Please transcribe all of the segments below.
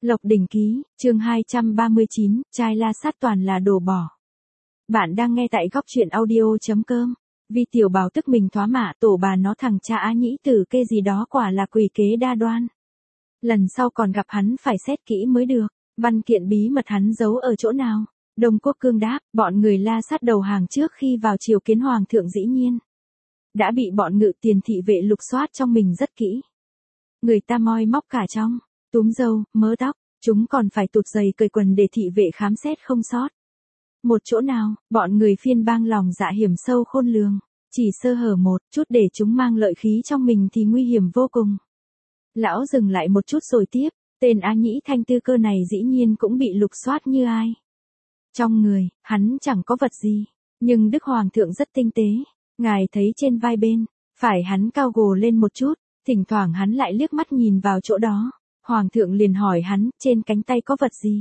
Lộc Đỉnh Ký, chương 239, trai La Sát toàn là đồ bỏ. Bạn đang nghe tại góc truyện audio.com. Vi Tiểu Bảo tức mình thoá mạ, tổ bà nó thằng cha Á Nhĩ Tử kê gì đó quả là quỷ kế đa đoan. Lần sau còn gặp hắn phải xét kỹ mới được, văn kiện bí mật hắn giấu ở chỗ nào? Đông Quốc Cương đáp, bọn người La Sát đầu hàng trước khi vào triều kiến hoàng thượng dĩ nhiên. Đã bị bọn Ngự Tiền thị vệ lục soát trong mình rất kỹ. Người ta moi móc cả trong, túm râu, mớ tóc, chúng còn phải tụt giày cởi quần để thị vệ khám xét không sót. Một chỗ nào, bọn người phiên bang lòng dạ hiểm sâu khôn lường, chỉ sơ hở một chút để chúng mang lợi khí trong mình thì nguy hiểm vô cùng. Lão dừng lại một chút rồi tiếp, tên Á Nhĩ Thanh Tư Cơ này dĩ nhiên cũng bị lục soát như ai. Trong người, hắn chẳng có vật gì, nhưng Đức Hoàng thượng rất tinh tế, ngài thấy trên vai bên, phải hắn cao gồ lên một chút, thỉnh thoảng hắn lại liếc mắt nhìn vào chỗ đó. Hoàng thượng liền hỏi hắn, trên cánh tay có vật gì?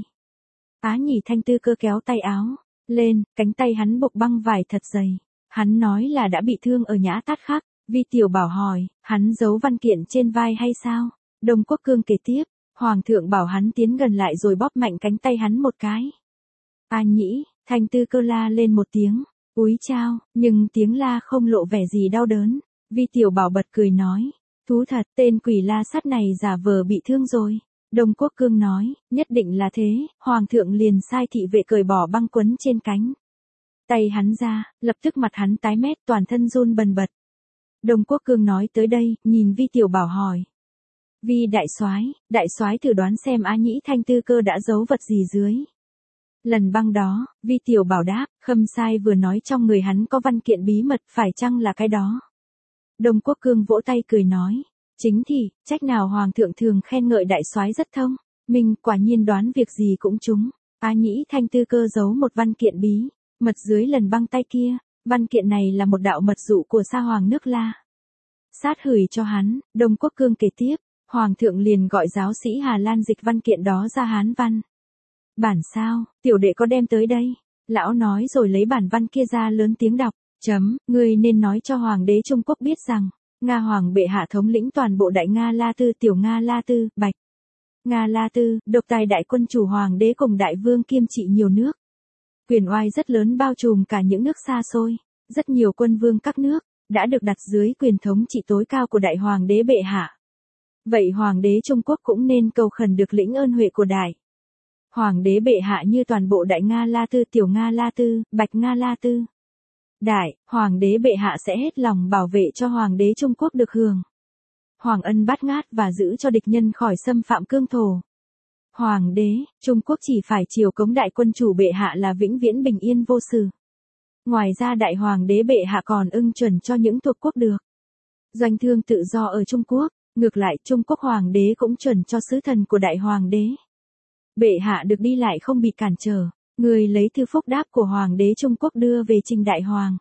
Á Nhĩ Thanh Tư Cơ kéo tay áo lên, cánh tay hắn buộc băng vải thật dày. Hắn nói là đã bị thương ở Nhã Tát Khắc. Vi Tiểu Bảo hỏi, hắn giấu văn kiện trên vai hay sao? Đông Quốc Cương kể tiếp, Hoàng thượng bảo hắn tiến gần lại rồi bóp mạnh cánh tay hắn một cái. Á Nhĩ Thanh Tư Cơ la lên một tiếng, úi chao, nhưng tiếng la không lộ vẻ gì đau đớn. Vi Tiểu Bảo bật cười nói, thú thật, tên quỷ La Sát này giả vờ bị thương rồi. Đông Quốc Cương nói, nhất định là thế, Hoàng thượng liền sai thị vệ cởi bỏ băng quấn trên cánh tay hắn ra, lập tức mặt hắn tái mét, toàn thân run bần bật. Đông Quốc Cương nói tới đây, nhìn Vi Tiểu Bảo hỏi. Vi đại soái thử đoán xem Á Nhĩ Thanh Tư Cơ đã giấu vật gì dưới lần băng đó. Vi Tiểu Bảo đáp, Khâm sai vừa nói trong người hắn có văn kiện bí mật, phải chăng là cái đó? Đông Quốc Cương vỗ tay cười nói, chính thì, trách nào Hoàng thượng thường khen ngợi đại soái rất thông minh, quả nhiên đoán việc gì cũng trúng. Á Nhĩ Thanh Tư Cơ giấu một văn kiện bí mật dưới lần băng tay kia. Văn kiện này là một đạo mật dụ của Sa Hoàng nước La Sát gửi cho hắn. Đông Quốc Cương kể tiếp, Hoàng thượng liền gọi giáo sĩ Hà Lan dịch văn kiện đó ra Hán văn. Bản sao, tiểu đệ có đem tới đây. Lão nói rồi lấy bản văn kia ra lớn tiếng đọc. Ngươi nên nói cho Hoàng đế Trung Quốc biết rằng, Nga Hoàng bệ hạ thống lĩnh toàn bộ Đại Nga La Tư, Tiểu Nga La Tư, Bạch Nga La Tư, độc tài đại quân chủ Hoàng đế cùng đại vương kiêm trị nhiều nước. Quyền oai rất lớn bao trùm cả những nước xa xôi. Rất nhiều quân vương các nước đã được đặt dưới quyền thống trị tối cao của Đại Hoàng đế bệ hạ. Vậy Hoàng đế Trung Quốc cũng nên cầu khẩn được lĩnh ơn huệ của Đại Hoàng đế bệ hạ như toàn bộ Đại Nga La Tư, Tiểu Nga La Tư, Bạch Nga La Tư. Đại Hoàng đế bệ hạ sẽ hết lòng bảo vệ cho Hoàng đế Trung Quốc được hưởng Hoàng ân bát ngát và giữ cho địch nhân khỏi xâm phạm cương thổ. Hoàng đế Trung Quốc chỉ phải chiều cống đại quân chủ bệ hạ là vĩnh viễn bình yên vô sự. Ngoài ra Đại Hoàng đế bệ hạ còn ưng chuẩn cho những thuộc quốc được doanh thương tự do ở Trung Quốc. Ngược lại Trung Quốc Hoàng đế cũng chuẩn cho sứ thần của Đại Hoàng đế bệ hạ được đi lại không bị cản trở. Người lấy thư phúc đáp của Hoàng đế Trung Quốc đưa về trình Đại Hoàng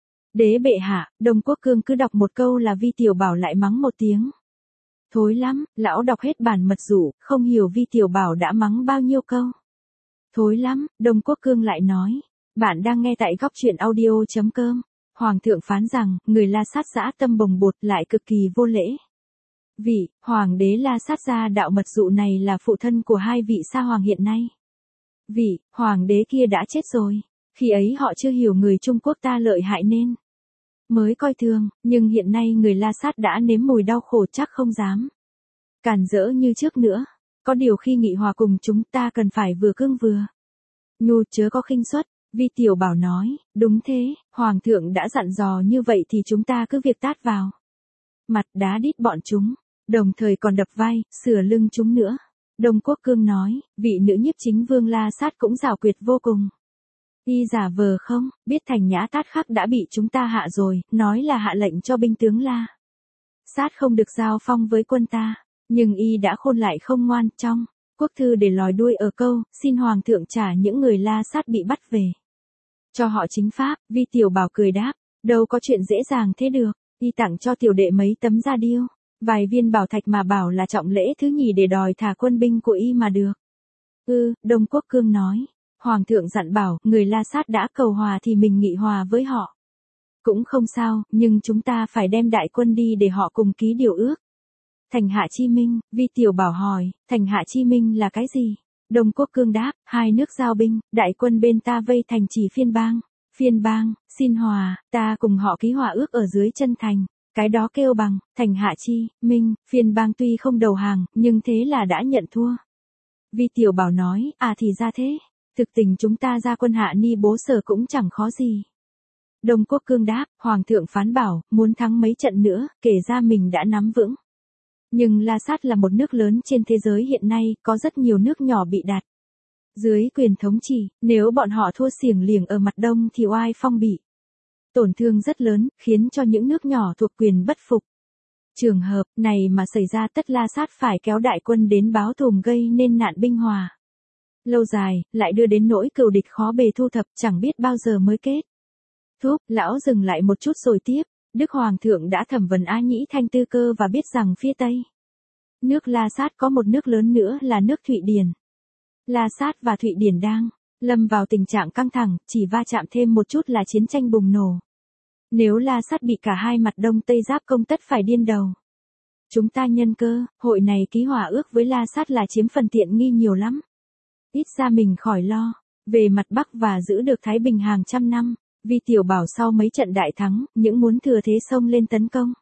đế bệ hạ. Đông Quốc Cương cứ đọc một câu là Vi Tiểu Bảo lại mắng một tiếng. Thối lắm, lão đọc hết bản mật dụ, không hiểu Vi Tiểu Bảo đã mắng bao nhiêu câu. Thối lắm, Đông Quốc Cương lại nói. Bạn đang nghe tại góc truyện audio.com. Hoàng thượng phán rằng, người La Sát dã tâm bồng bột lại cực kỳ vô lễ. Vị Hoàng đế La Sát ra đạo mật dụ này là phụ thân của hai vị Sa Hoàng hiện nay. Vị Hoàng đế kia đã chết rồi. Khi ấy họ chưa hiểu người Trung Quốc ta lợi hại nên mới coi thường, nhưng hiện nay người La Sát đã nếm mùi đau khổ, chắc không dám cản rỡ như trước nữa. Có điều khi nghị hòa cùng chúng ta cần phải vừa cương vừa nhu, chớ có khinh suất. Vi Tiểu Bảo nói, đúng thế, Hoàng thượng đã dặn dò như vậy thì chúng ta cứ việc tát vào mặt, đá đít bọn chúng, đồng thời còn đập vai, sửa lưng chúng nữa. Đông Quốc Cương nói, vị nữ nhiếp chính vương La Sát cũng giảo quyệt vô cùng. Y giả vờ không biết thành Nhã Tát Khắc đã bị chúng ta hạ rồi, nói là hạ lệnh cho binh tướng La Sát không được giao phong với quân ta, nhưng y đã khôn lại không ngoan. Trong quốc thư để lòi đuôi ở câu, xin Hoàng thượng trả những người La Sát bị bắt về cho họ chính pháp. Vi Tiểu Bảo cười đáp, đâu có chuyện dễ dàng thế được. Y tặng cho tiểu đệ mấy tấm da điêu, vài viên bảo thạch mà bảo là trọng lễ thứ nhì để đòi thả quân binh của y mà được. Đông Quốc Cương nói, Hoàng thượng dặn bảo, người La Sát đã cầu hòa thì mình nghị hòa với họ cũng không sao, nhưng chúng ta phải đem đại quân đi để họ cùng ký điều ước Thành Hạ Chi Minh, Vi Tiểu Bảo hỏi, Thành Hạ Chi Minh là cái gì? Đông Quốc Cương đáp, hai nước giao binh, đại quân bên ta vây thành Trì Phiên Bang. Phiên Bang, xin hòa, ta cùng họ ký hòa ước ở dưới chân thành. Cái đó kêu bằng, Thành Hạ Chi Minh, Phiên Bang tuy không đầu hàng, nhưng thế là đã nhận thua. Vi Tiểu Bảo nói, à thì ra thế. Thực tình chúng ta ra quân hạ ni bố sở cũng chẳng khó gì. Đông Quốc Cương đáp, Hoàng thượng phán bảo, muốn thắng mấy trận nữa, kể ra mình đã nắm vững. Nhưng La Sát là một nước lớn trên thế giới hiện nay, có rất nhiều nước nhỏ bị đặt dưới quyền thống trị, nếu bọn họ thua xiềng liềng ở mặt đông thì oai phong bị tổn thương rất lớn, khiến cho những nước nhỏ thuộc quyền bất phục. Trường hợp này mà xảy ra tất La Sát phải kéo đại quân đến báo thù gây nên nạn binh hòa. Lâu dài, lại đưa đến nỗi cừu địch khó bề thu thập, chẳng biết bao giờ mới kết thúc. Lão dừng lại một chút rồi tiếp. Đức Hoàng thượng đã thẩm vấn Á Nhĩ Thanh Tư Cơ và biết rằng phía Tây nước La Sát có một nước lớn nữa là nước Thụy Điển. La Sát và Thụy Điển đang lâm vào tình trạng căng thẳng, chỉ va chạm thêm một chút là chiến tranh bùng nổ. Nếu La Sát bị cả hai mặt Đông Tây giáp công tất phải điên đầu. Chúng ta nhân cơ, hội này ký hòa ước với La Sát là chiếm phần tiện nghi nhiều lắm. Ít ra mình khỏi lo, về mặt Bắc và giữ được Thái Bình hàng trăm năm. Vi Tiểu Bảo sau mấy trận đại thắng, những muốn thừa thế xông lên tấn công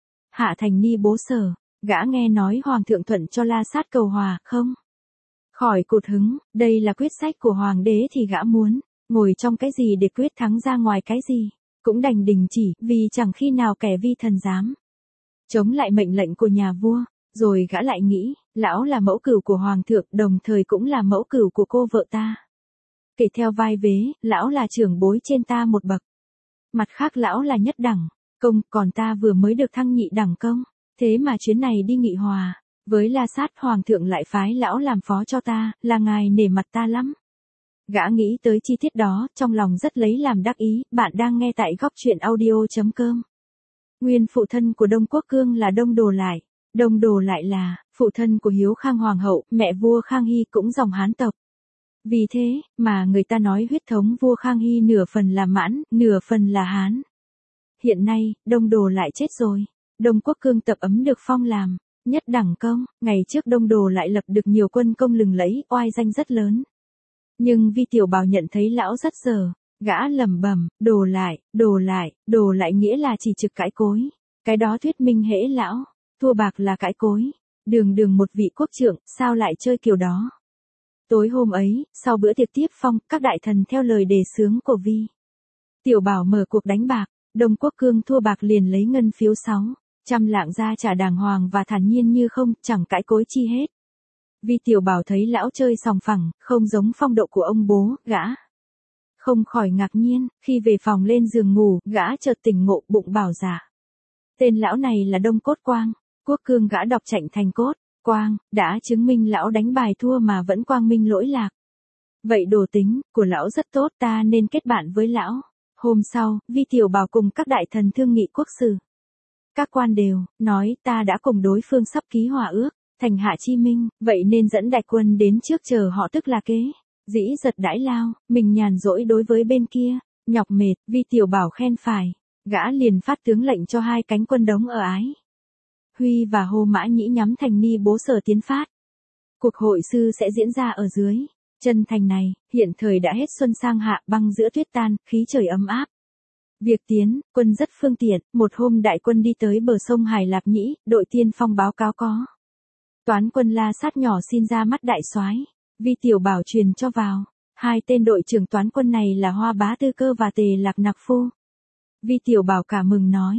hạ thành ni bố sở, gã nghe nói Hoàng thượng thuận cho La Sát cầu hòa, không khỏi cụt hứng, đây là quyết sách của Hoàng đế thì gã muốn ngồi trong cái gì để quyết thắng ra ngoài cái gì, cũng đành đình chỉ, vì chẳng khi nào kẻ vi thần dám chống lại mệnh lệnh của nhà vua. Rồi gã lại nghĩ, lão là mẫu cửu của Hoàng thượng, đồng thời cũng là mẫu cửu của cô vợ ta. Kể theo vai vế, lão là trưởng bối trên ta một bậc. Mặt khác lão là nhất đẳng công, còn ta vừa mới được thăng nhị đẳng công. Thế mà chuyến này đi nghị hòa với La Sát, Hoàng thượng lại phái lão làm phó cho ta, là ngài nể mặt ta lắm. Gã nghĩ tới chi tiết đó, trong lòng rất lấy làm đắc ý. Bạn đang nghe tại góc truyện audio.com. Nguyên phụ thân của Đông Quốc Cương là Đông Đồ Lại. Đông Đồ Lại là phụ thân của Hiếu Khang Hoàng hậu, mẹ vua Khang Hy cũng dòng Hán tộc. Vì thế, mà người ta nói huyết thống vua Khang Hy nửa phần là Mãn, nửa phần là Hán. Hiện nay, Đông Đồ Lại chết rồi. Đông Quốc Cương tập ấm được phong làm nhất đẳng công. Ngày trước Đông Đồ Lại lập được nhiều quân công lừng lẫy, oai danh rất lớn. Nhưng Vi Tiểu Bảo nhận thấy lão rất dở. Gã lẩm bẩm, Đồ Lại, Đồ Lại, Đồ Lại nghĩa là chỉ trực cãi cối. Cái đó thuyết minh hễ lão thua bạc là cãi cối. Đường đường một vị quốc trượng, sao lại chơi kiểu đó? Tối hôm ấy, sau bữa tiệc tiếp phong, các đại thần theo lời đề xướng của Vi Tiểu Bảo mở cuộc đánh bạc. Đông Quốc Cương thua bạc liền lấy ngân phiếu 600 lạng ra trả đàng hoàng và thản nhiên như không, chẳng cãi cối chi hết. Vi Tiểu Bảo thấy lão chơi sòng phẳng, không giống phong độ của ông bố, gã không khỏi ngạc nhiên. Khi về phòng lên giường ngủ, gã chợt tỉnh ngộ, bụng bảo dạ. Tên lão này là Đông Cốt Quang. Quốc Cương gã đọc chạnh thành Cốt Quang, đã chứng minh lão đánh bài thua mà vẫn quang minh lỗi lạc. Vậy đồ tính của lão rất tốt, ta nên kết bạn với lão. Hôm sau, Vi Tiểu Bảo cùng các đại thần thương nghị quốc sự. Các quan đều nói ta đã cùng đối phương sắp ký hòa ước, Thành Hạ Chi Minh, vậy nên dẫn đại quân đến trước chờ họ, tức là kế dĩ giật đãi lao, mình nhàn rỗi đối với bên kia, nhọc mệt. Vi Tiểu Bảo khen phải, gã liền phát tướng lệnh cho hai cánh quân đóng ở Ái Huy và Hồ Mã Nhĩ nhắm thành ni bố sở tiến phát. Cuộc hội sư sẽ diễn ra ở dưới chân thành này. Hiện thời đã hết xuân sang hạ, băng giữa tuyết tan, khí trời ấm áp. Việc tiến quân rất phương tiện. Một hôm đại quân đi tới bờ sông Hải Lạp Nhĩ, đội tiên phong báo cáo có toán quân La Sát nhỏ xin ra mắt đại soái. Vi Tiểu Bảo truyền cho vào. Hai tên đội trưởng toán quân này là Hoa Bá Tư Cơ và Tề Lạc Nặc Phu. Vi Tiểu Bảo cả mừng nói,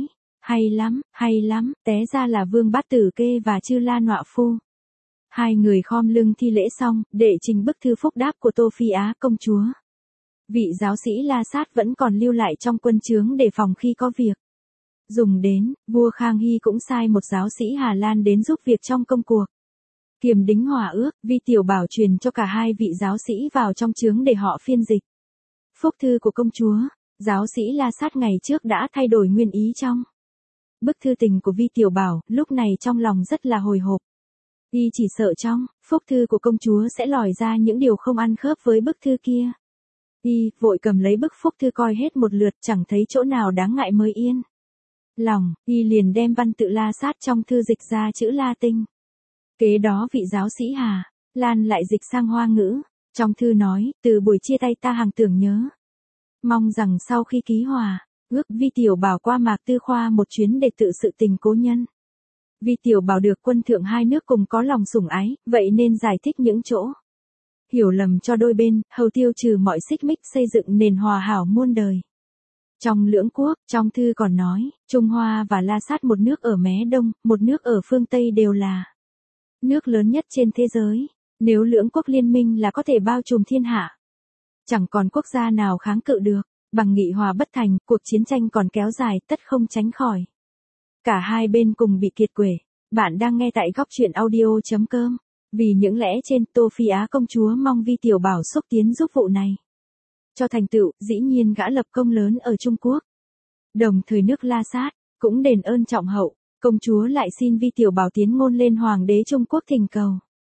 hay lắm, té ra là Vương Bát Tử Kê và Chư La Nọa Phu. Hai người khom lưng thi lễ xong, đệ trình bức thư phúc đáp của Tô Phi Á công chúa. Vị giáo sĩ La Sát vẫn còn lưu lại trong quân trướng để phòng khi có việc dùng đến. Vua Khang Hy cũng sai một giáo sĩ Hà Lan đến giúp việc trong công cuộc kiềm đính hòa ước. Vi Tiểu Bảo truyền cho cả hai vị giáo sĩ vào trong trướng để họ phiên dịch phúc thư của công chúa. Giáo sĩ La Sát ngày trước đã thay đổi nguyên ý trong bức thư tình của Vi Tiểu Bảo, lúc này trong lòng rất là hồi hộp. Y chỉ sợ trong phúc thư của công chúa sẽ lòi ra những điều không ăn khớp với bức thư kia. Y vội cầm lấy bức phúc thư coi hết một lượt, chẳng thấy chỗ nào đáng ngại mới yên. lòng, y liền đem văn tự La Sát trong thư dịch ra chữ Latin. Kế đó vị giáo sĩ Hà Lan lại dịch sang Hoa ngữ, trong thư nói, từ buổi chia tay ta hằng tưởng nhớ. Mong rằng sau khi ký hòa, ước Vi Tiểu Bảo qua Mạc Tư Khoa một chuyến để tự sự tình cố nhân. Vi Tiểu Bảo được quân thượng hai nước cùng có lòng sủng ái, vậy nên giải thích những chỗ hiểu lầm cho đôi bên, hầu tiêu trừ mọi xích mích xây dựng nền hòa hảo muôn đời. Trong lưỡng quốc, trong thư còn nói, Trung Hoa và La Sát một nước ở mé đông, một nước ở phương Tây đều là nước lớn nhất trên thế giới. Nếu lưỡng quốc liên minh là có thể bao trùm thiên hạ. Chẳng còn quốc gia nào kháng cự được, bằng nghị hòa bất thành, cuộc chiến tranh còn kéo dài tất không tránh khỏi. Cả hai bên cùng bị kiệt quệ. Bạn đang nghe tại góc truyện audio.com. Vì những lẽ trên, Tô Phi Á công chúa mong Vi Tiểu Bảo xúc tiến giúp vụ này. Cho thành tựu, dĩ nhiên gã lập công lớn ở Trung Quốc. Đồng thời nước La Sát, cũng đền ơn trọng hậu, công chúa lại xin Vi Tiểu Bảo tiến ngôn lên Hoàng đế Trung Quốc thỉnh cầu.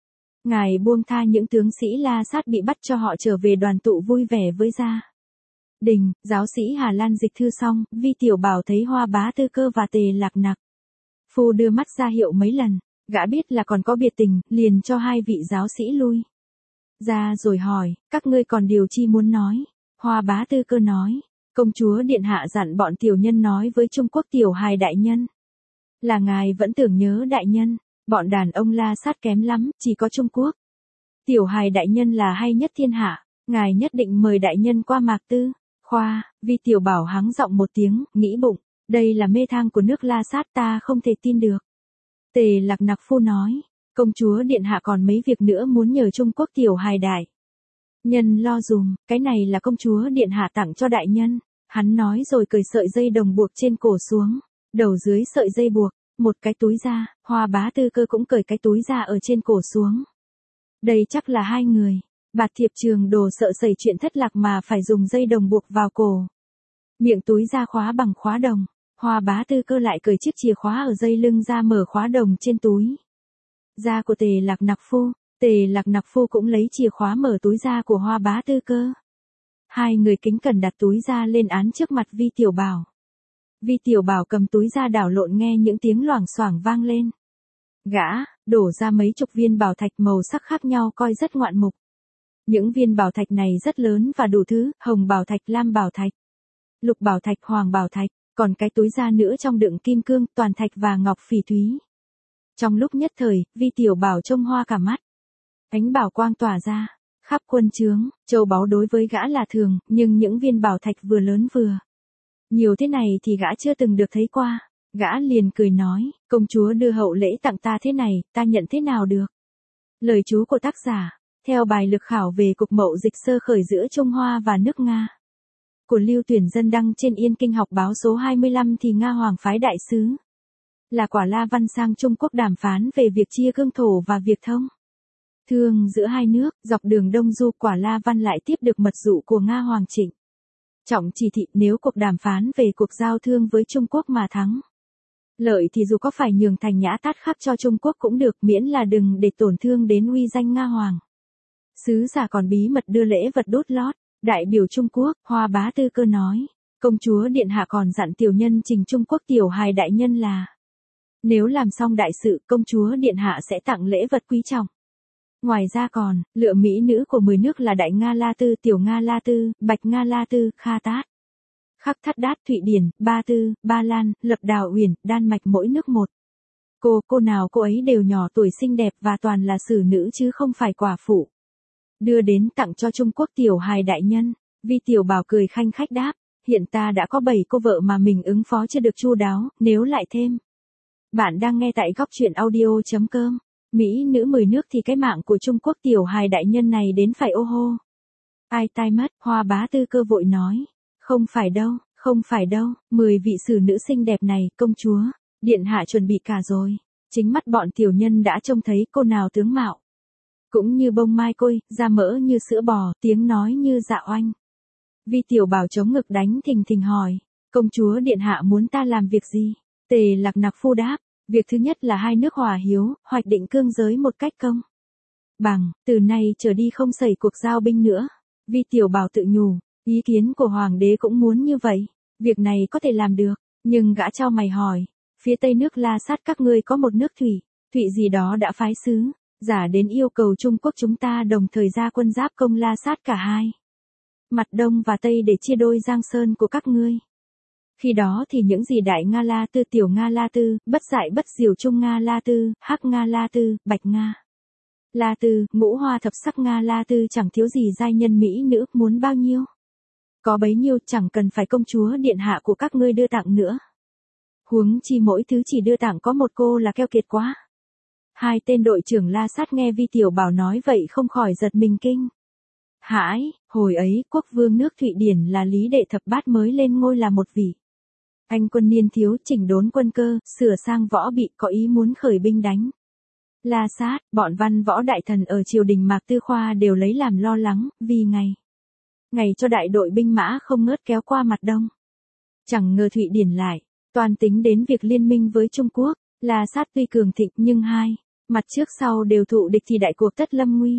Ngài buông tha những tướng sĩ La Sát bị bắt cho họ trở về đoàn tụ vui vẻ với gia đình. Giáo sĩ Hà Lan dịch thư xong, Vi Tiểu Bảo thấy Hoa Bá Tư Cơ và Tề Lạc Nặc Phu đưa mắt ra hiệu mấy lần, gã biết là còn có biệt tình, liền cho hai vị giáo sĩ lui ra rồi hỏi, các ngươi còn điều chi muốn nói? Hoa Bá Tư Cơ nói, công chúa điện hạ dặn bọn tiểu nhân nói với Trung Quốc tiểu hài đại nhân, là ngài vẫn tưởng nhớ đại nhân. Bọn đàn ông La Sát kém lắm, chỉ có Trung Quốc tiểu hài đại nhân là hay nhất thiên hạ, ngài nhất định mời đại nhân qua Mạc Tư Khoa. Vi Tiểu Bảo hắng giọng một tiếng, nghĩ bụng, đây là mê thang của nước La Sát, ta không thể tin được. Tề Lạc Nặc Phu nói, công chúa điện hạ còn mấy việc nữa muốn nhờ Trung Quốc tiểu hài đại nhân lo dùm, cái này là công chúa điện hạ tặng cho đại nhân. Hắn nói rồi cởi sợi dây đồng buộc trên cổ xuống, đầu dưới sợi dây buộc một cái túi da. Hoa Bá Tư Cơ cũng cởi cái túi da ở trên cổ xuống. Đây chắc là hai người bạt thiệp trường đồ sợ xảy chuyện thất lạc mà phải dùng dây đồng buộc vào cổ. Miệng túi da khóa bằng khóa đồng. Hoa Bá Tư Cơ lại cởi chiếc chìa khóa ở dây lưng ra mở khóa đồng trên túi da của Tề Lạc Nặc Phu. Tề Lạc Nặc Phu cũng lấy chìa khóa mở túi da của Hoa Bá Tư Cơ. Hai người kính cẩn đặt túi da lên án trước mặt Vi Tiểu Bảo. Vi Tiểu Bảo cầm túi da đảo lộn, nghe những tiếng loảng xoảng vang lên. Gã đổ ra mấy chục viên bảo thạch màu sắc khác nhau coi rất ngoạn mục. Những viên bảo thạch này rất lớn và đủ thứ, hồng bảo thạch, lam bảo thạch, lục bảo thạch, hoàng bảo thạch, còn cái túi da nữa trong đựng kim cương, toàn thạch và ngọc phỉ thúy. Trong lúc nhất thời, Vi Tiểu Bảo trông hoa cả mắt. Ánh bảo quang tỏa ra khắp quân trướng, châu báu đối với gã là thường, nhưng những viên bảo thạch vừa lớn vừa nhiều thế này thì gã chưa từng được thấy qua. Gã liền cười nói, công chúa đưa hậu lễ tặng ta thế này, ta nhận thế nào được? Lời chú của tác giả, theo bài lược khảo về cuộc mậu dịch sơ khởi giữa Trung Hoa và nước Nga của Lưu Tuyển Dân đăng trên Yên Kinh Học báo số 25 thì Nga Hoàng phái đại sứ là Quả La Văn sang Trung Quốc đàm phán về việc chia cương thổ và việc thông thương giữa hai nước. Dọc đường Đông Du, Quả La Văn lại tiếp được mật dụ của Nga Hoàng Trịnh Trọng chỉ thị nếu cuộc đàm phán về cuộc giao thương với Trung Quốc mà thắng lợi thì dù có phải nhường thành Nhã Tát Khắc cho Trung Quốc cũng được, miễn là đừng để tổn thương đến uy danh Nga Hoàng. Sứ giả còn bí mật đưa lễ vật đốt lót. Đại biểu Trung Quốc, Hoa Bá Tư Cơ nói, công chúa điện hạ còn dặn tiểu nhân trình Trung Quốc tiểu hài đại nhân là nếu làm xong đại sự, công chúa điện hạ sẽ tặng lễ vật quý trọng. Ngoài ra còn lựa mỹ nữ của 10 nước là Đại Nga La Tư, Tiểu Nga La Tư, Bạch Nga La Tư, Kha Tát, Khắc Thắt Đát, Thụy Điển, Ba Tư, Ba Lan, Lập Đào Uyển, Đan Mạch, mỗi nước một. Cô nào cô ấy đều nhỏ tuổi xinh đẹp và toàn là xử nữ chứ không phải quả phụ. Đưa đến tặng cho Trung Quốc tiểu hài đại nhân. Vi Tiểu Bảo cười khanh khách đáp, hiện ta đã có 7 cô vợ mà mình ứng phó chưa được chu đáo, nếu lại thêm. Bạn đang nghe tại góc truyện audio.com. Mỹ nữ 10 nước thì cái mạng của Trung Quốc tiểu hài đại nhân này đến phải ô hô. Ai tai mất, Hoa Bá Tư Cơ vội nói. Không phải đâu, không phải đâu, 10 vị xử nữ xinh đẹp này, công chúa, điện hạ chuẩn bị cả rồi. Chính mắt bọn tiểu nhân đã trông thấy cô nào tướng mạo cũng như bông mai côi, da mỡ như sữa bò, tiếng nói như dạ oanh. Vi Tiểu Bảo chống ngực đánh thình thình hỏi, công chúa điện hạ muốn ta làm việc gì? Tề Lạc Nặc Phu đáp, việc thứ nhất là hai nước hòa hiếu, hoạch định cương giới một cách công bằng, từ nay trở đi không xảy cuộc giao binh nữa. Vi Tiểu Bảo tự nhủ, ý kiến của hoàng đế cũng muốn như vậy, việc này có thể làm được, Nhưng gã chau mày hỏi, phía tây nước La Sát các ngươi có một nước thủy, thụy gì đó đã phái sứ, giả đến yêu cầu Trung Quốc chúng ta đồng thời ra quân giáp công La Sát cả hai. Mặt đông và tây để chia đôi Giang Sơn của các ngươi. Khi đó thì những gì Đại Nga La Tư, Tiểu Nga La Tư, Bất Dại Bất Diều, Trung Nga La Tư, Hắc Nga La Tư, Bạch Nga La Tư, Ngũ Hoa Thập Sắc Nga La Tư chẳng thiếu gì giai nhân mỹ nữ, muốn bao nhiêu. Có bấy nhiêu chẳng cần phải công chúa điện hạ của các ngươi đưa tặng nữa. Huống chi mỗi thứ chỉ đưa tặng có một cô là keo kiệt quá. Hai tên đội trưởng La Sát nghe Vi Tiểu Bảo nói vậy không khỏi giật mình kinh. Hãi, hồi ấy quốc vương nước Thụy Điển là Lý Đệ Thập Bát mới lên ngôi là một vị. Anh quân niên thiếu chỉnh đốn quân cơ, sửa sang võ bị, có ý muốn khởi binh đánh La Sát. Bọn văn võ đại thần ở triều đình Mạc Tư Khoa đều lấy làm lo lắng, vì ngày cho đại đội binh mã không ngớt kéo qua mặt đông. Chẳng ngờ Thụy Điển lại toàn tính đến việc liên minh với Trung Quốc. La Sát tuy cường thịnh nhưng hai mặt trước sau đều thụ địch thì đại cuộc tất lâm nguy.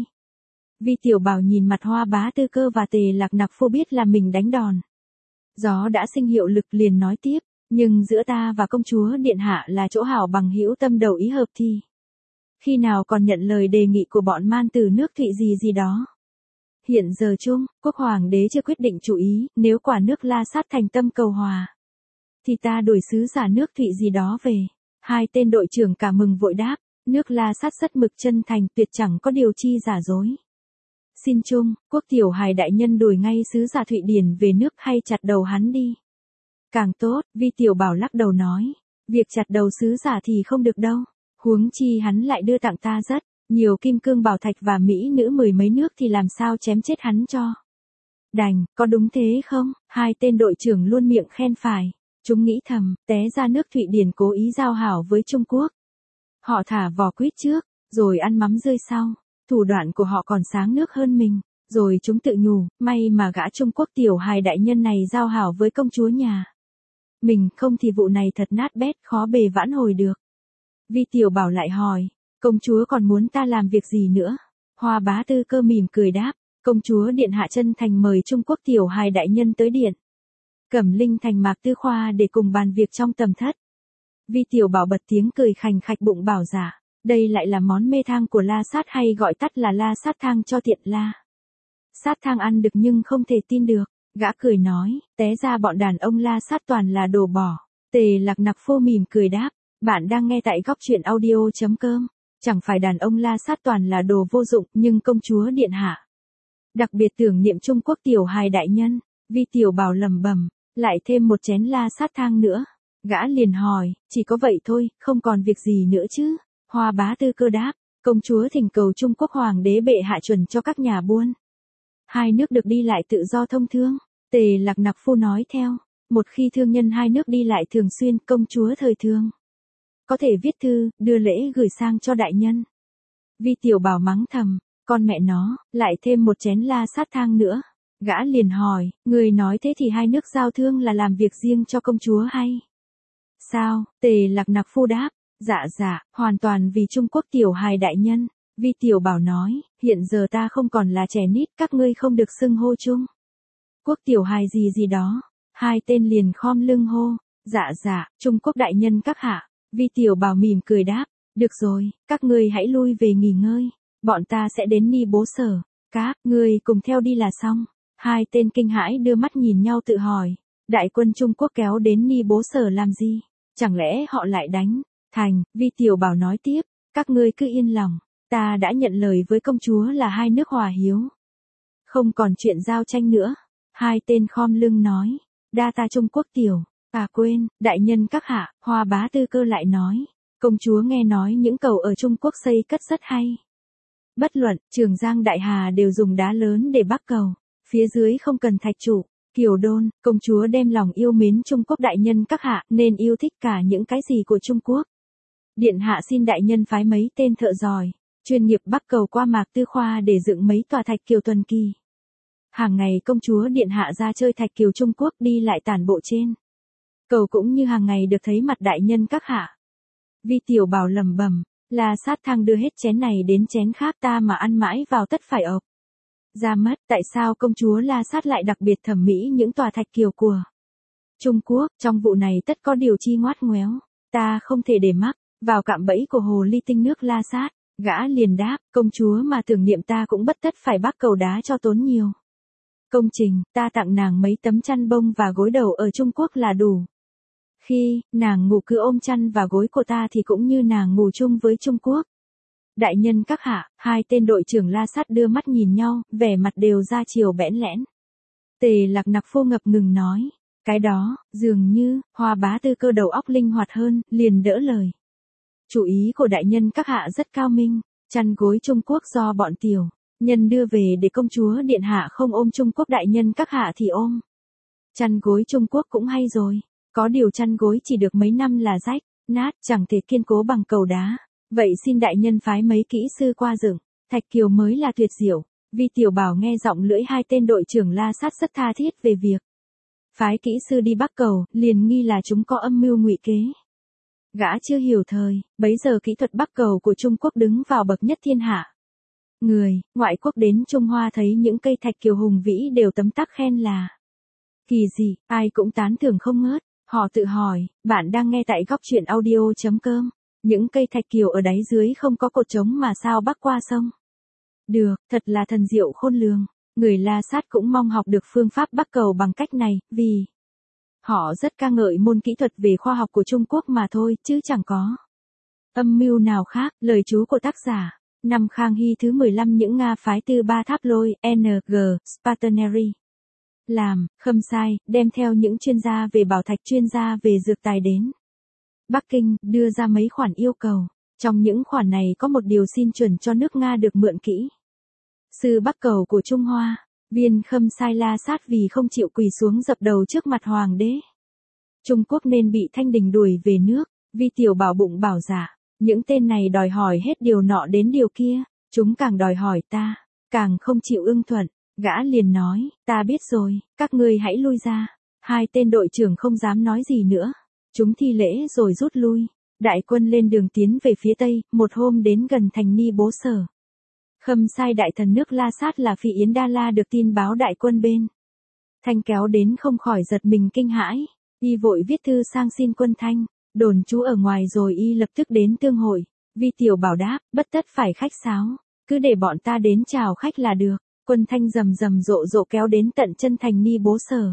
Vi Tiểu Bảo nhìn mặt Hoa Bá Tư Cơ và Tề Lạc Nặc Phu biết là mình đánh đòn gió đã sinh hiệu lực, liền nói tiếp, nhưng giữa ta và công chúa điện hạ là chỗ hảo bằng hữu tâm đầu ý hợp thì khi nào còn nhận lời đề nghị của bọn man từ nước Thụy gì đó. Hiện giờ Trung Quốc hoàng đế chưa quyết định chủ ý, nếu quả nước La Sát thành tâm cầu hòa thì ta đuổi sứ giả nước Thụy gì đó về. Hai tên đội trưởng cả mừng vội đáp, nước La Sát rất mực chân thành, tuyệt chẳng có điều chi giả dối. Xin Trung Quốc tiểu hài đại nhân đuổi ngay sứ giả Thụy Điển về nước hay chặt đầu hắn đi. Càng tốt, Vi Tiểu Bảo lắc đầu nói, việc chặt đầu sứ giả thì không được đâu. Huống chi hắn lại đưa tặng ta rất nhiều kim cương bảo thạch và mỹ nữ mười mấy nước thì làm sao chém chết hắn cho đành, có đúng thế không? Hai tên đội trưởng luôn miệng khen phải. Chúng nghĩ thầm, té ra nước Thụy Điển cố ý giao hảo với Trung Quốc. Họ thả vỏ quýt trước, rồi ăn mắm rơi sau. Thủ đoạn của họ còn sáng nước hơn mình. Rồi chúng tự nhủ, may mà gã Trung Quốc tiểu hài đại nhân này giao hảo với công chúa nhà mình, không thì vụ này thật nát bét, khó bề vãn hồi được. Vi Tiểu Bảo lại hỏi, công chúa còn muốn ta làm việc gì nữa? Hoa Bá Tư Cơ mỉm cười đáp, công chúa điện hạ chân thành mời Trung Quốc tiểu hài đại nhân tới điện Cẩm Linh thành Mạc Tư Khoa để cùng bàn việc trong tầm thất. Vi Tiểu Bảo bật tiếng cười khành khạch bụng bảo giả, đây lại là món mê thang của La Sát, hay gọi tắt là La Sát thang cho tiện. La Sát thang ăn được nhưng không thể tin được. Gã cười nói, té ra bọn đàn ông La Sát toàn là đồ bỏ. Tề Lạc Nặc Phô mỉm cười đáp, bạn đang nghe tại góc truyện audio.com. Chẳng phải đàn ông La Sát toàn là đồ vô dụng, nhưng công chúa điện hạ đặc biệt tưởng niệm Trung Quốc tiểu hài đại nhân. Vi Tiểu Bảo lẩm bẩm, lại thêm một chén La Sát thang nữa. Gã liền hỏi, chỉ có vậy thôi, không còn việc gì nữa chứ? Hoa Bá Tư Cơ đáp, công chúa thỉnh cầu Trung Quốc hoàng đế bệ hạ chuẩn cho các nhà buôn hai nước được đi lại tự do thông thương. Tề Lạc Nặc Phu nói theo, một khi thương nhân hai nước đi lại thường xuyên, công chúa thời thường có thể viết thư, đưa lễ gửi sang cho đại nhân. Vi Tiểu Bảo mắng thầm, con mẹ nó, lại thêm một chén La Sát thang nữa. Gã liền hỏi, người nói thế thì hai nước giao thương là làm việc riêng cho công chúa hay sao? Tề Lạc Nặc Phu đáp, dạ, hoàn toàn vì Trung Quốc tiểu hài đại nhân. Vi Tiểu Bảo nói, hiện giờ ta không còn là trẻ nít, các ngươi không được xưng hô Trung Quốc tiểu hài gì đó. Hai tên liền khom lưng hô, dạ, Trung Quốc đại nhân các hạ. Vi Tiểu Bảo mỉm cười đáp, được rồi, các ngươi hãy lui về nghỉ ngơi, bọn ta sẽ đến Ni Bố Sở, các ngươi cùng theo đi là xong. Hai tên kinh hãi đưa mắt nhìn nhau tự hỏi, đại quân Trung Quốc kéo đến Ni Bố Sở làm gì? Chẳng lẽ họ lại đánh thành? Vi Tiểu Bảo nói tiếp, các ngươi cứ yên lòng, ta đã nhận lời với công chúa là hai nước hòa hiếu, không còn chuyện giao tranh nữa. Hai tên khom lưng nói, đa ta Trung Quốc tiểu. Quên, đại nhân các hạ. Hoa Bá Tư Cơ lại nói, công chúa nghe nói những cầu ở Trung Quốc xây cất rất hay. Bất luận, Trường Giang Đại Hà đều dùng đá lớn để bắc cầu, phía dưới không cần thạch trụ. Kiều Đôn, công chúa đem lòng yêu mến Trung Quốc đại nhân các hạ, nên yêu thích cả những cái gì của Trung Quốc. Điện hạ xin đại nhân phái mấy tên thợ giỏi, chuyên nghiệp bắc cầu qua Mạc Tư Khoa để dựng mấy tòa thạch kiều tuần kỳ. Hàng ngày công chúa điện hạ ra chơi thạch kiều Trung Quốc, đi lại tản bộ trên cầu, cũng như hàng ngày được thấy mặt đại nhân các hạ. Vi Tiểu Bảo lẩm bẩm, La Sát thang đưa hết chén này đến chén khác, ta mà ăn mãi vào tất phải ộc ra mất. Tại sao công chúa La Sát lại đặc biệt thẩm mỹ những tòa thạch kiều của Trung Quốc, trong vụ này tất có điều chi ngoát ngoéo. Ta không thể để mắc vào cạm bẫy của hồ ly tinh nước La Sát. Gã liền đáp, công chúa mà tưởng niệm ta cũng bất tất phải bắc cầu đá cho tốn nhiều. Công trình, ta tặng nàng mấy tấm chăn bông và gối đầu ở Trung Quốc là đủ. Khi nàng ngủ cứ ôm chăn và gối của ta thì cũng như nàng ngủ chung với Trung Quốc. Đại nhân các hạ, hai tên đội trưởng La Sát đưa mắt nhìn nhau, vẻ mặt đều ra chiều bẽn lẽn. Tề Lạc Nặc Phô ngập ngừng nói, cái đó, dường như, Hoa Bá Tư Cơ đầu óc linh hoạt hơn, liền đỡ lời. Chủ ý của đại nhân các hạ rất cao minh, chăn gối Trung Quốc do bọn tiểu nhân đưa về để công chúa điện hạ không ôm Trung Quốc đại nhân các hạ thì ôm. Chăn gối Trung Quốc cũng hay rồi, có điều chăn gối chỉ được mấy năm là rách, nát, chẳng thể kiên cố bằng cầu đá. Vậy xin đại nhân phái mấy kỹ sư qua dựng, Thạch Kiều mới là tuyệt diệu. Vi Tiểu Bảo nghe giọng lưỡi hai tên đội trưởng La Sát rất tha thiết về việc phái kỹ sư đi bắc cầu, liền nghi là chúng có âm mưu ngụy kế. Gã chưa hiểu thời, bấy giờ kỹ thuật bắc cầu của Trung Quốc đứng vào bậc nhất thiên hạ. Người, ngoại quốc đến Trung Hoa thấy những cây thạch kiều hùng vĩ đều tấm tắc khen là kỳ dị, ai cũng tán thưởng không ngớt. Họ tự hỏi, bạn đang nghe tại góc truyện audio.com, những cây thạch kiều ở đáy dưới không có cột trống mà sao bắc qua sông. Được, thật là thần diệu khôn lường. Người La Sát cũng mong học được phương pháp bắc cầu bằng cách này, vì họ rất ca ngợi môn kỹ thuật về khoa học của Trung Quốc mà thôi, chứ chẳng có âm mưu nào khác. Lời chú của tác giả. Năm Khang Hy thứ 15 những Nga phái Tư Ba Tháp Lôi, N.G. Spartanary. Làm, Khâm Sai, đem theo những chuyên gia về bảo thạch chuyên gia về dược tài đến Bắc Kinh, đưa ra mấy khoản yêu cầu. Trong những khoản này có một điều xin chuẩn cho nước Nga được mượn kỹ sư bắc cầu của Trung Hoa. Viên Khâm Sai La Sát vì không chịu quỳ xuống dập đầu trước mặt hoàng đế Trung Quốc nên bị Thanh Đình đuổi về nước. Vi Tiểu Bảo bụng bảo dạ, những tên này đòi hỏi hết điều nọ đến điều kia, chúng càng đòi hỏi ta, càng không chịu ưng thuận. Gã liền nói, ta biết rồi, các ngươi hãy lui ra. Hai tên đội trưởng không dám nói gì nữa. Chúng thi lễ rồi rút lui. Đại quân lên đường tiến về phía tây, một hôm đến gần thành Ni Bố Sở. Khâm Sai đại thần nước La Sát là Phi Yến Đa La được tin báo đại quân bên Thanh kéo đến không khỏi giật mình kinh hãi. Y vội viết thư sang xin quân Thanh, đồn trú ở ngoài rồi y lập tức đến tương hội. Vi Tiểu Bảo đáp, bất tất phải khách sáo, cứ để bọn ta đến chào khách là được. Quân Thanh rầm rầm rộ rộ kéo đến tận chân thành Ni Bố Sở.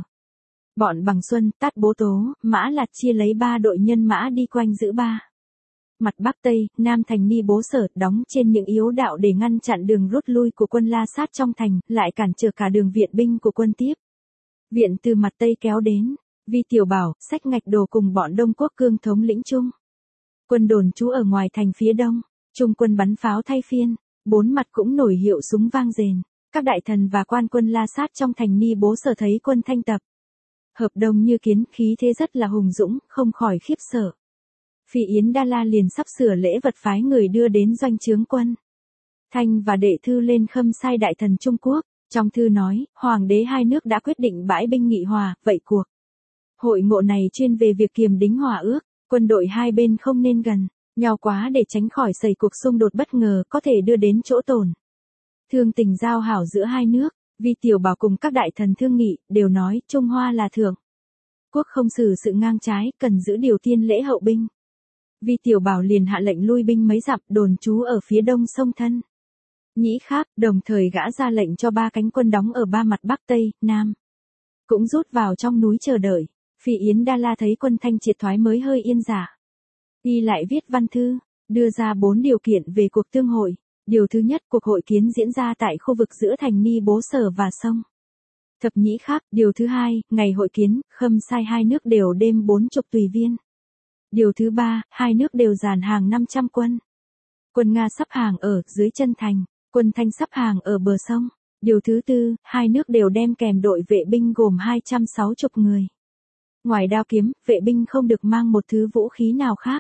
Bọn Bằng Xuân, Tát Bố Tố, Mã Lạt chia lấy 3 đội nhân mã đi quanh giữ 3 mặt Bắc Tây, Nam thành Ni Bố Sở, đóng trên những yếu đạo để ngăn chặn đường rút lui của quân La Sát trong thành, lại cản trở cả đường viện binh của quân tiếp viện từ mặt Tây kéo đến. Vi Tiểu Bảo, xách ngạch đồ cùng bọn Đông Quốc Cương thống lĩnh chung quân đồn trú ở ngoài thành phía đông. Trung quân bắn pháo thay phiên, 4 mặt cũng nổi hiệu súng vang rền. Các đại thần và quan quân La Sát trong thành Ni Bố Sở thấy quân Thanh tập hợp đông như kiến, khí thế rất là hùng dũng, không khỏi khiếp sợ. Phi Yến Đa La liền sắp sửa lễ vật phái người đưa đến doanh trướng quân Thanh và đệ thư lên Khâm Sai đại thần Trung Quốc. Trong thư nói, hoàng đế hai nước đã quyết định bãi binh nghị hòa, vậy cuộc hội ngộ này chuyên về việc kiềm đính hòa ước, quân đội hai bên không nên gần nhau quá để tránh khỏi xảy cuộc xung đột bất ngờ có thể đưa đến chỗ tổn thương tình giao hảo giữa hai nước. Vi Tiểu Bảo cùng các đại thần thương nghị, đều nói Trung Hoa là thượng quốc không xử sự ngang trái, cần giữ điều tiên lễ hậu binh. Vi Tiểu Bảo liền hạ lệnh lui binh mấy dặm, đồn trú ở phía đông sông Thân Nhĩ Kháp, đồng thời gã ra lệnh cho 3 cánh quân đóng ở 3 mặt Bắc Tây, Nam cũng rút vào trong núi chờ đợi. Phi Yến Đa La thấy quân Thanh triệt thoái mới hơi yên dạ. Y lại viết văn thư, đưa ra 4 điều kiện về cuộc tương hội. Điều thứ nhất, cuộc hội kiến diễn ra tại khu vực giữa thành Ni Bố Sở và sông Thập Nhĩ Kháp. Điều thứ hai, ngày hội kiến, Khâm Sai hai nước đều đem 40 tùy viên. Điều thứ ba, hai nước đều dàn hàng 500 quân. Quân Nga sắp hàng ở dưới chân thành, quân Thanh sắp hàng ở bờ sông. Điều thứ tư, hai nước đều đem kèm đội vệ binh gồm 260 người. Ngoài đao kiếm, vệ binh không được mang một thứ vũ khí nào khác.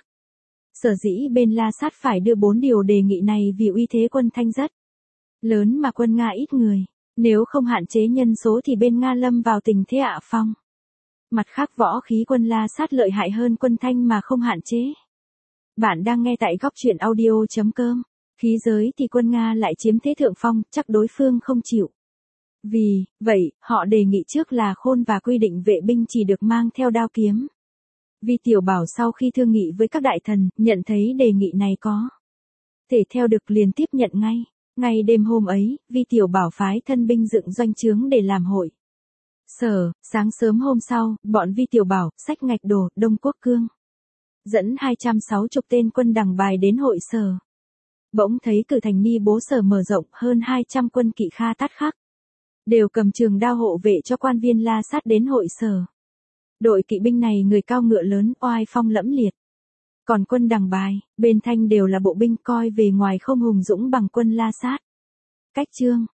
Sở dĩ bên La Sát phải đưa 4 điều đề nghị này vì uy thế quân Thanh rất lớn mà quân Nga ít người. Nếu không hạn chế nhân số thì bên Nga lâm vào tình thế hạ phong. Mặt khác võ khí quân La Sát lợi hại hơn quân Thanh mà không hạn chế. Bạn đang nghe tại góc truyện audio.com. Khí giới thì quân Nga lại chiếm thế thượng phong, chắc đối phương không chịu Vì vậy, họ đề nghị trước là Khôn và quy định vệ binh chỉ được mang theo đao kiếm. Vi Tiểu Bảo sau khi thương nghị với các đại thần, nhận thấy đề nghị này có thể theo được liền tiếp nhận ngay. Ngay đêm hôm ấy, Vi Tiểu Bảo phái thân binh dựng doanh trướng để làm hội sở. Sáng sớm hôm sau, bọn Vi Tiểu Bảo xách ngạch đồ Đông Quốc Cương, dẫn 260 tên quân Đằng Bài đến hội sở. Bỗng thấy cử thành Ni Bố Sở mở rộng, hơn 200 quân kỵ Kha Tát Khắc đều cầm trường đao hộ vệ cho quan viên La Sát đến hội sở. Đội kỵ binh này người cao ngựa lớn, oai phong lẫm liệt. Còn quân Đằng Bài, bên Thanh đều là bộ binh, coi về ngoài không hùng dũng bằng quân La Sát. Cách chương